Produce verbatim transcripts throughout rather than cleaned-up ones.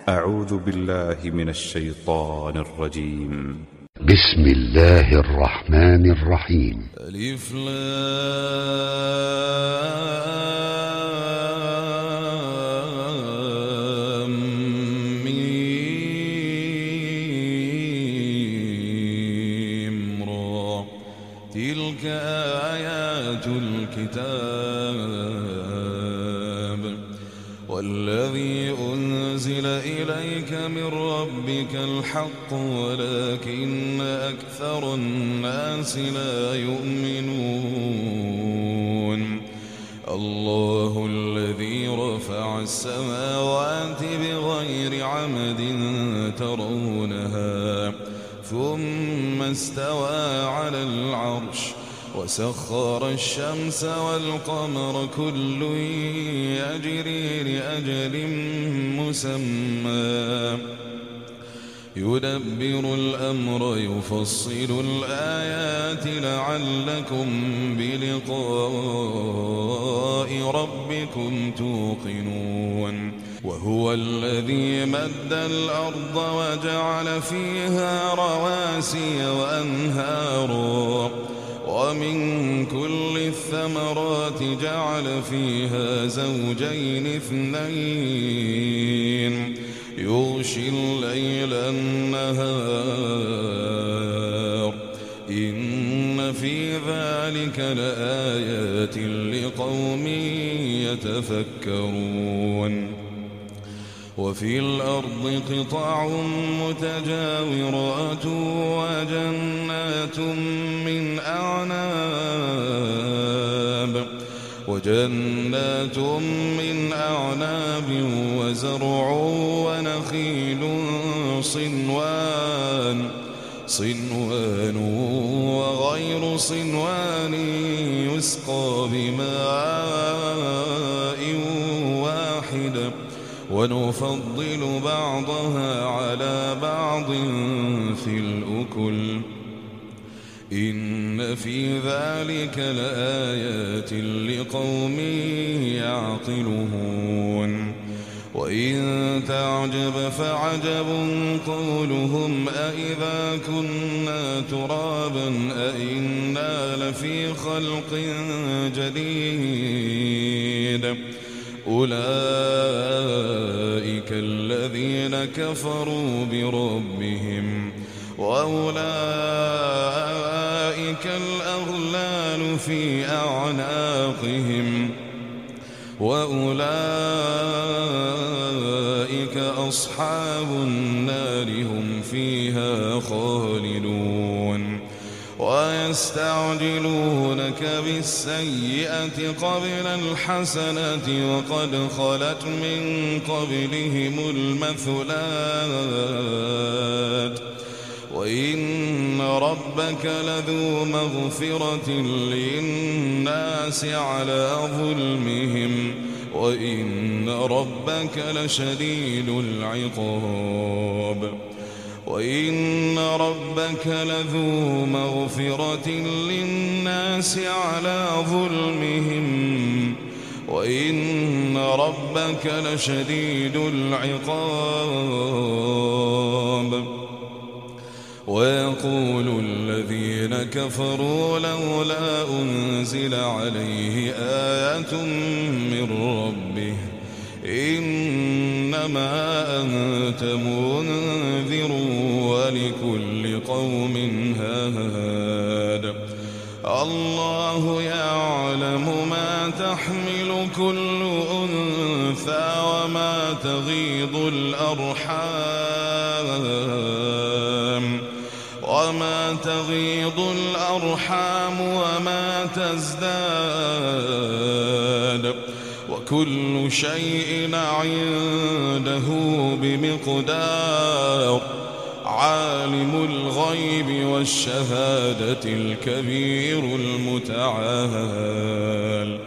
أعوذ بالله من الشيطان الرجيم. بسم الله الرحمن الرحيم. ألف لام ميم را، تلك آيات الكتاب والذي أنزل إليك من ربك الحق ولكن أكثر الناس لا يؤمنون. الله الذي رفع السماوات بغير عمد ترونها ثم استوى على العرش وسخر الشمس والقمر كل يجري لأجل مسمى يدبر الأمر يفصل الآيات لعلكم بلقاء ربكم توقنون. وهو الذي مد الأرض وجعل فيها رواسي وأنهارا ومن كل الثمرات جعل فيها زوجين اثنين يغشي الليل النهار إن في ذلك لآيات لقوم يتفكرون. وفي الأرض قطع متجاورات وجنات من أعناب وجنات من أعناب وزرع ونخيل صنوان صنوان وغير صنوان يسقى بماء واحد ونفضل بعضها على بعض في الأكل إن في ذلك لآيات لقوم يعقلون. وإن تعجب فعجب قولهم أإذا كنا ترابا أإنا لفي خلق جديد أولئك الذين كفروا بربهم وأولئك الأغلال في أعناقهم وأولئك أصحاب النار هم فيها خالدون. ويستعجلونك بالسيئة قبل الحسنة وقد خلت من قبلهم المثلات وإن ربك لذو مغفرة للناس على ظلمهم وإن ربك لشديد العقاب. وإن ربك لذو مغفرة للناس على ظلمهم وإن ربك لشديد العقاب. ويقول الذين كفروا لولا أنزل عليه آية من ربه إنما أنت منذر ولكل قوم هاد. الله يعلم ما تحمل كل أنثى وما تغيض الأرحام وما تغيض الأرحام وما تزداد وكل شيء عنده بمقدار. عالم الغيب والشهادة الكبير المتعال.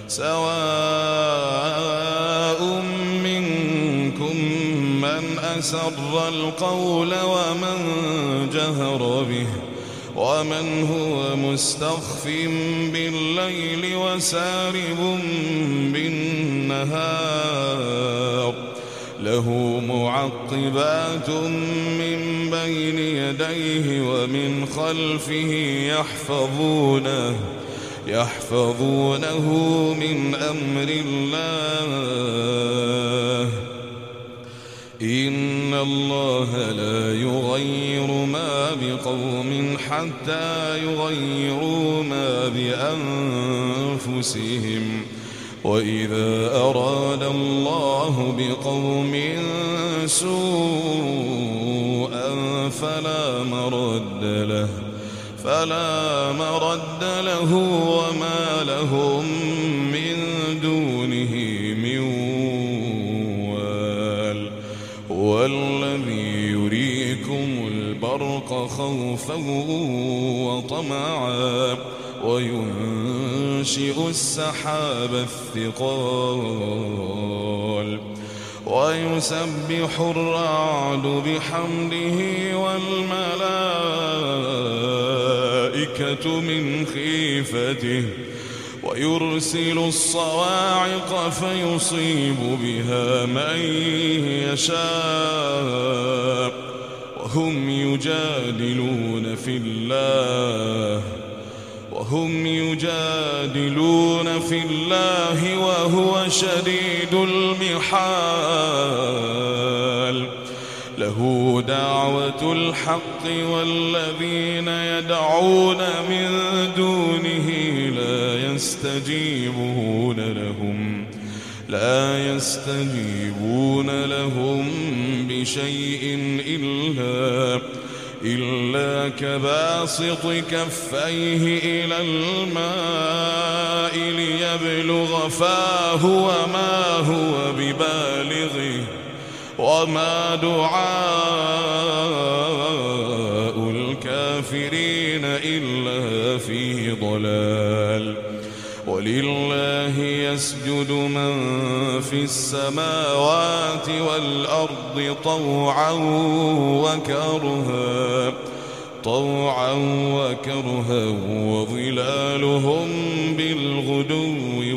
سواء منكم من أسر القول ومن جهر به ومن هو مستخف بالليل وسارب بالنهار له معقبات من بين يديه ومن خلفه يحفظونه يحفظونه من أمر الله إن الله لا يغير ما بقوم حتى يغيروا ما بأنفسهم وإذا أراد الله بقوم سوءا فلا مرد له فلا مرد له وما لهم من دونه من وال هو الذي يريكم البرق خوفا وطمعا وينشئ السحاب الثقال ويسبح الرعد بحمده والملائكة من خيفته ويرسل الصواعق فيصيب بها من يشاء وهم يجادلون في الله وهم يجادلون في الله وهو شديد المحال له دعوة الحق والذين يدعون من دونه لا يستجيبون لهم لا يستجيبون لهم بشيء إلا إلا كباسط كفيه إلى الماء ليبلغ فاه وما هو ببالغه وما دعاء الكافرين إلا في ضلال ولله يسجد من في السماوات والأرض طوعا وكرها طوعا وكرها وظلالهم بالغدو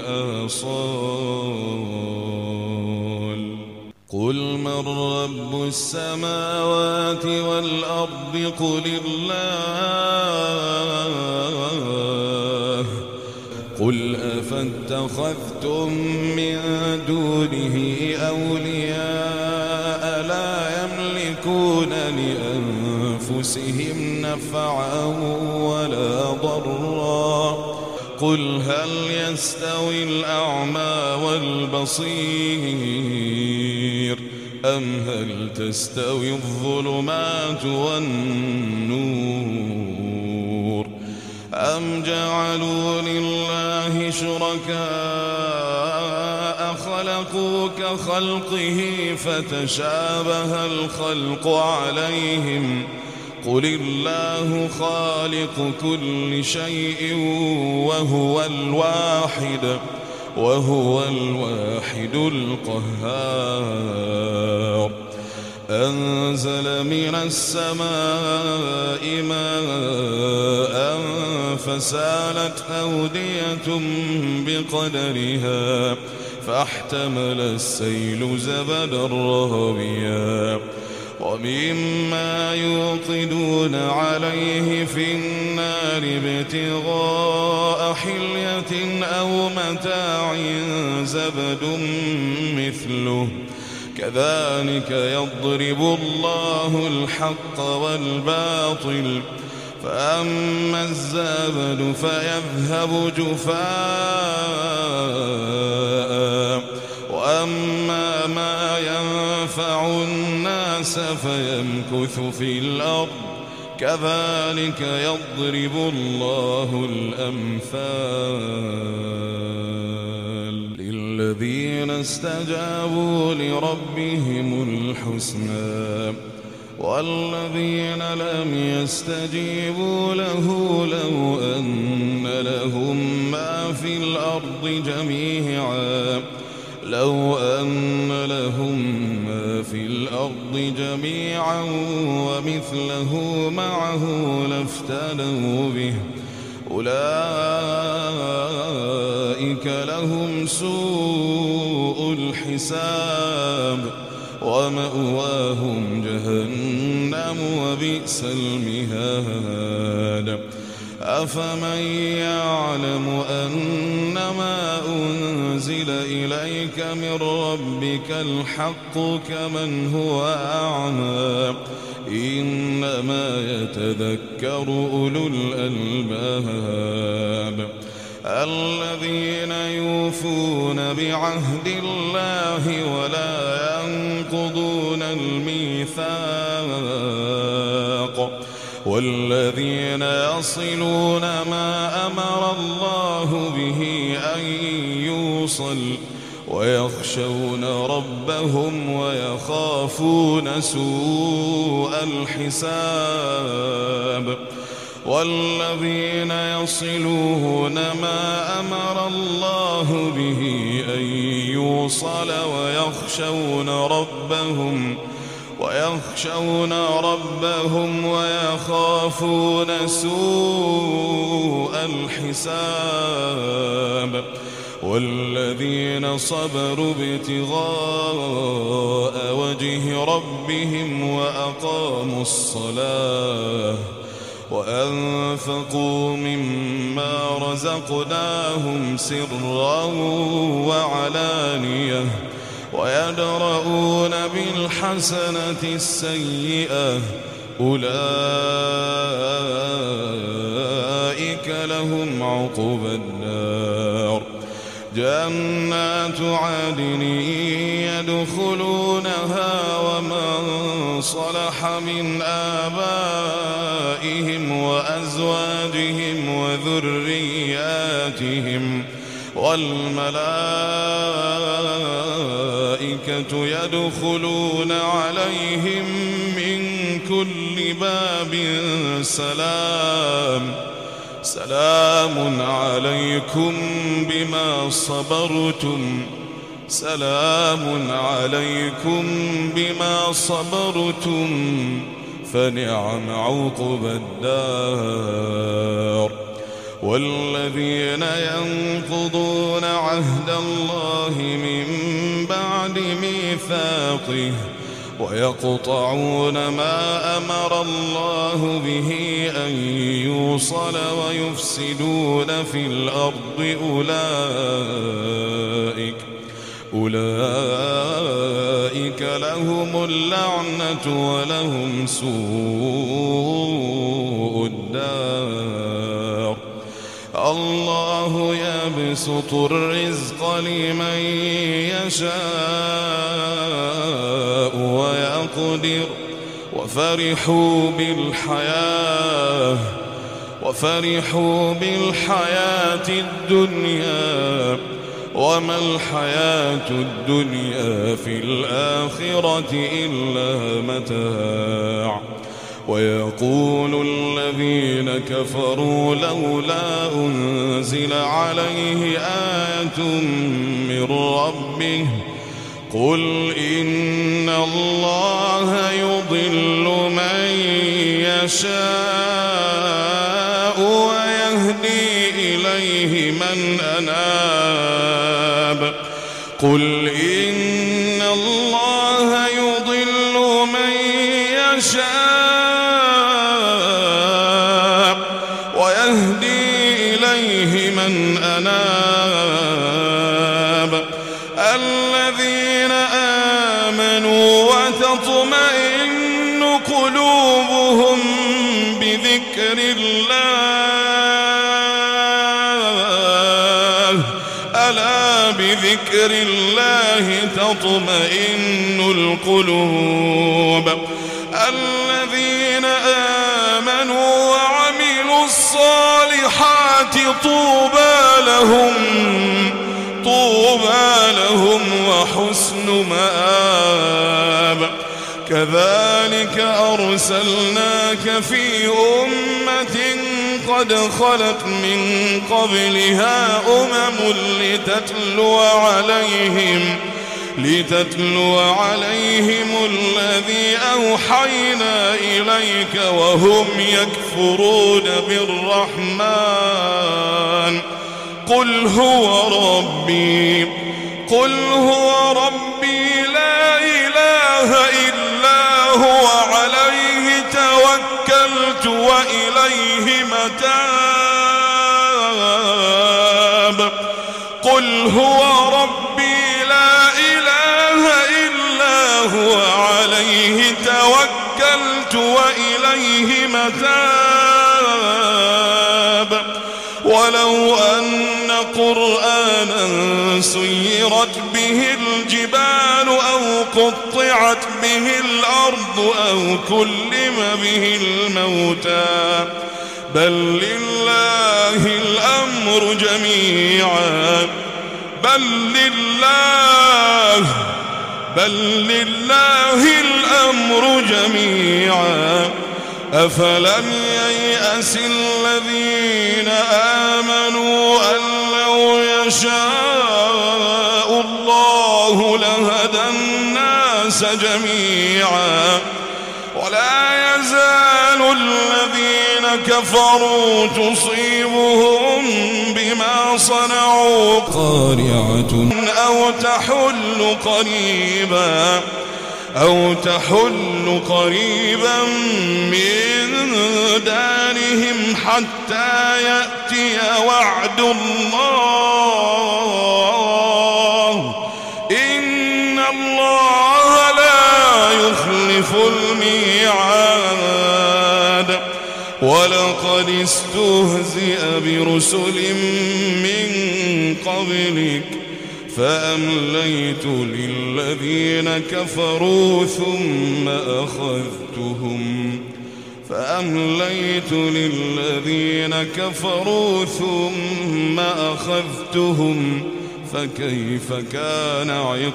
والآصال قل من رب السماوات والأرض قل الله قل أفاتخذتم من دونه أولياء لا يملكون لأنفسهم نفعا ولا ضرا قل هل يستوي الأعمى والبصير أم هل تستوي الظلمات والنور أم جعلوا لله شركاء خلقوا كخلقه فتشابه الخلق عليهم قل الله خالق كل شيء وهو الواحد وهو الواحد القهار أنزل من السماء ماء فسالت أودية بقدرها فاحتمل السيل زبدا رهبيا ومما يوقدون عليه في النار ابتغاء حلية أو متاع زبد مثله كذلك يضرب الله الحق والباطل فأما الزبد فيذهب جفاء وأما ما ينفع الناس فيمكث في الأرض كذلك يضرب الله الأمثال للذين استجابوا لربهم الحسنى والذين لم يستجيبوا له لو أن لهم ما في الأرض جميعا لو أن لهم ما في الأرض جميعا ومثله معه لافتدوا به أولئك أولئك لهم سوء الحساب ومأواهم جهنم وبئس المهاد أفمن يعلم أنما أنزل إليك من ربك الحق كمن هو أعمى إنما يتذكر أولو الألباب الذين يوفون بعهد الله ولا ينقضون الميثاق والذين يصلون ما أمر الله به أن يوصل ويخشون ربهم ويخافون سوء الحساب والذين يصلون ما أمر الله به أن يوصل ويخشون ربهم ويخشون ربهم ويخافون سوء الحساب والذين صبروا ابتغاء وجه ربهم وأقاموا الصلاة وأنفقوا مما رزقناهم سرا وعلانية ويدرؤون بالحسنة السيئة أولئك لهم عقبى النار جنات عدن يدخلونها ومن صلح من آبائهم وأزواجهم وذرياتهم والملائكة يدخلون عليهم من كل باب سلام سلام عليكم بما صبرتم سلام عليكم بما صبرتم فنعم عقبى الدار والذين ينقضون عهد الله من بعد ميثاقه ويقطعون ما أمر الله به أن يوصل ويفسدون في الأرض أولئك أولئك لهم اللعنة ولهم سوء الدار الله يبسط الرزق لمن يشاء ويقدر وفرحوا بالحياة وفرحوا بالحياة الدنيا وما الحياة الدنيا في الآخرة إلا متاع ويقول الذين كفروا لولا أنزل عليه آية من ربه قل إن الله يضل من يشاء ويهدي إليه من أناب قل إن الله يضل من يشاء ويهدي إليه من أناب الذين آمنوا وتطمئن قلوبهم بذكر الله ألا بذكر الله تطمئن القلوب الذين آمنوا وعملوا الصالحات طوبى لهم طوبى لهم وحسن مآب كذلك أرسلناك في أمة قد خلت من قبلها أمم لتتلو عليهم لتتلو عليهم الذي أوحينا إليك وهم يكفرون بالرحمن قل هو ربي قل هو ربي لا إله إلا هو عليه توكلت وإليه متاب قل هو ربي لا إله إلا هو عليه توكلت وإليه متاب ولو أن قرآنا سيرت به الجبال أو قطعت به الأرض أو كلم به الموتى بل لله الأمر جميعا بل لله بل لله الأمر جميعا أفلم ييأس الذين آمنوا أن لو يشاء الله لهدى الناس جميعا ولا يزال الذين كفروا تصيبهم بما صنعوا قارعة أو تحل قريبا أو تحل قريبا من دارهم حتى يأتي وعد الله إن الله لا يخلف الميعاد ولقد استهزئ برسل من قبلك فأمليت للذين كفروا ثم أخذتهم فأمليت للذين كفروا ثم أخذتهم فكيف كان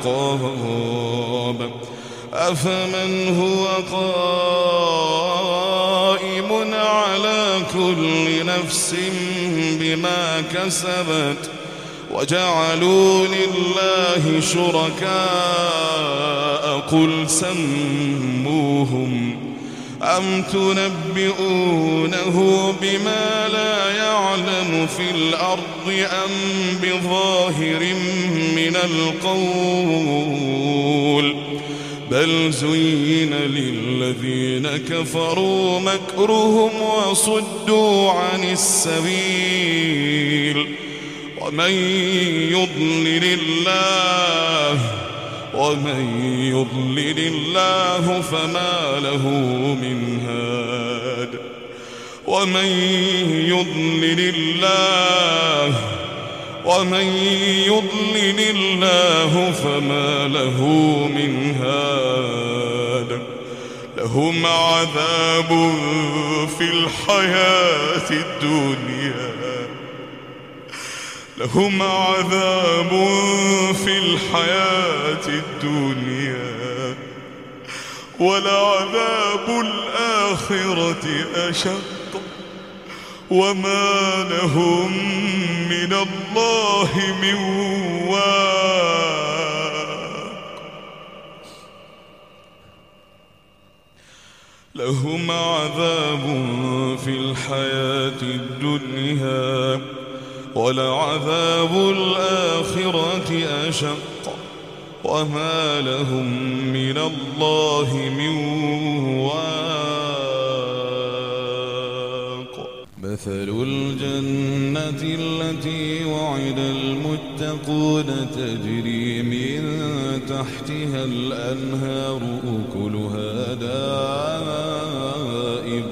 عقاب أفمن هو قائم على كل نفس بما كسبت وجعلوا لله شركاء قل سموهم أم تنبئونه بما لا يعلم في الأرض أم بظاهر من القول بل زين للذين كفروا مكرهم وصدوا عن السبيل ومن يضلل الله ومن يضلل الله فما له من هاد ومن يضلل الله ومن يضلل الله فما له من هاد لهم عذاب في الحياة الدنيا لهم عذاب في الحياة الدنيا ولعذاب الآخرة أشق وما لهم من الله من واق لهم عذاب في الحياة الدنيا ولعذاب الآخرة أشق وما لهم من الله من واق مثل الجنة التي وعد المتقون تجري من تحتها الأنهار أكلها دائم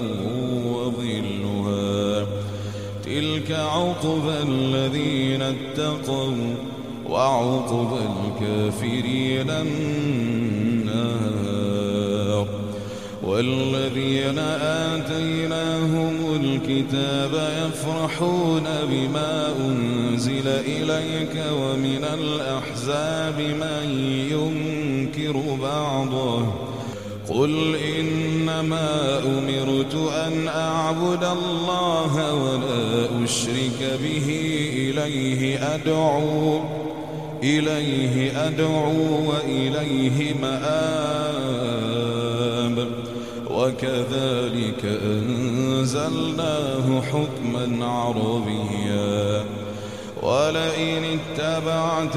وظلها تلك عقبى الذين اتقوا وعقبى الكافرين النار والذين آتيناهم الكتاب يفرحون بما أنزل إليك ومن الأحزاب من ينكر بعضه قل إنما أمرت أن أعبد الله ولا أشرك به إليه أدعو إليه أدعو وإليه مآب وكذلك أنزلناه حكما عربيا ولئن اتبعت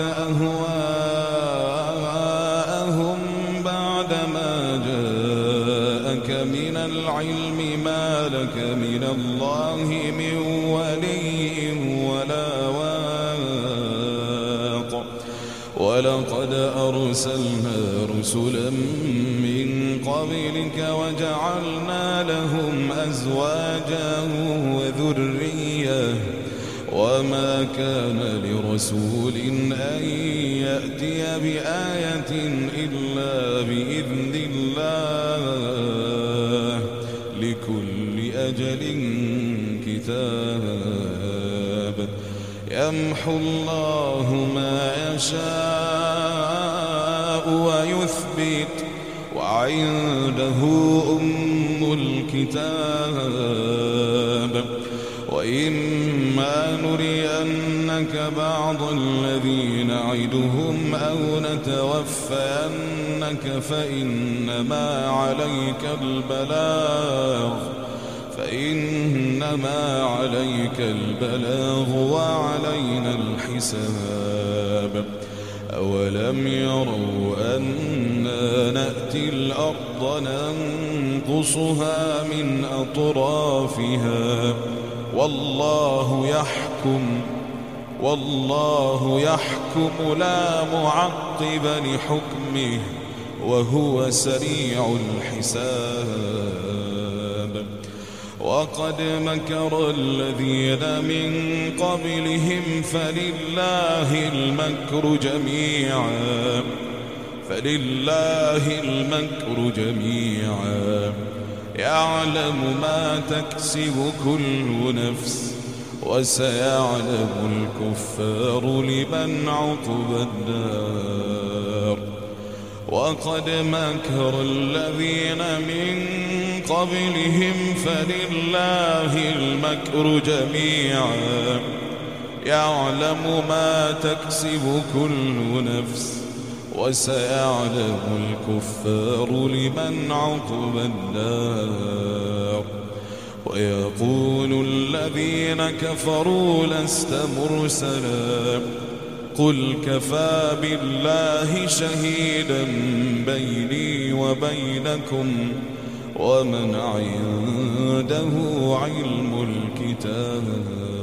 أهواءهم بعدما جاءك من العلم ما لك من الله من ولي ولا واق ولقد أرسلنا رسلا من قبلك وجعلنا لهم أزواجا وذرية وما كان لرسول أن يأتي بآية إلا بإذن الله لكل أجل كتاب يمحو الله ما يشاء ويثبت وعنده أم الكتاب وإما نرينك بعض الذي نعدهم أو نتوفينك فإنما عليك البلاغ فإنما عليك البلاغ وعلينا الحساب أولم يروا أنا نأتي الأرض ننقصها من أطرافها والله يحكم والله يحكم لا معقب لحكمه وهو سريع الحساب وقد مكر الذين من قبلهم فلله المكر جميعا فلله المكر جميعا يعلم ما تكسب كل نفس وسيعلم الكفار لمن عقبى الدار وقد مكر الذين من قبلهم فلله المكر جميعا يعلم ما تكسب كل نفس وسيعلم الكفار لمن عقبى الدار ويقول الذين كفروا لست مرسلا قل كفى بالله شهيدا بيني وبينكم ومن عنده علم الكتاب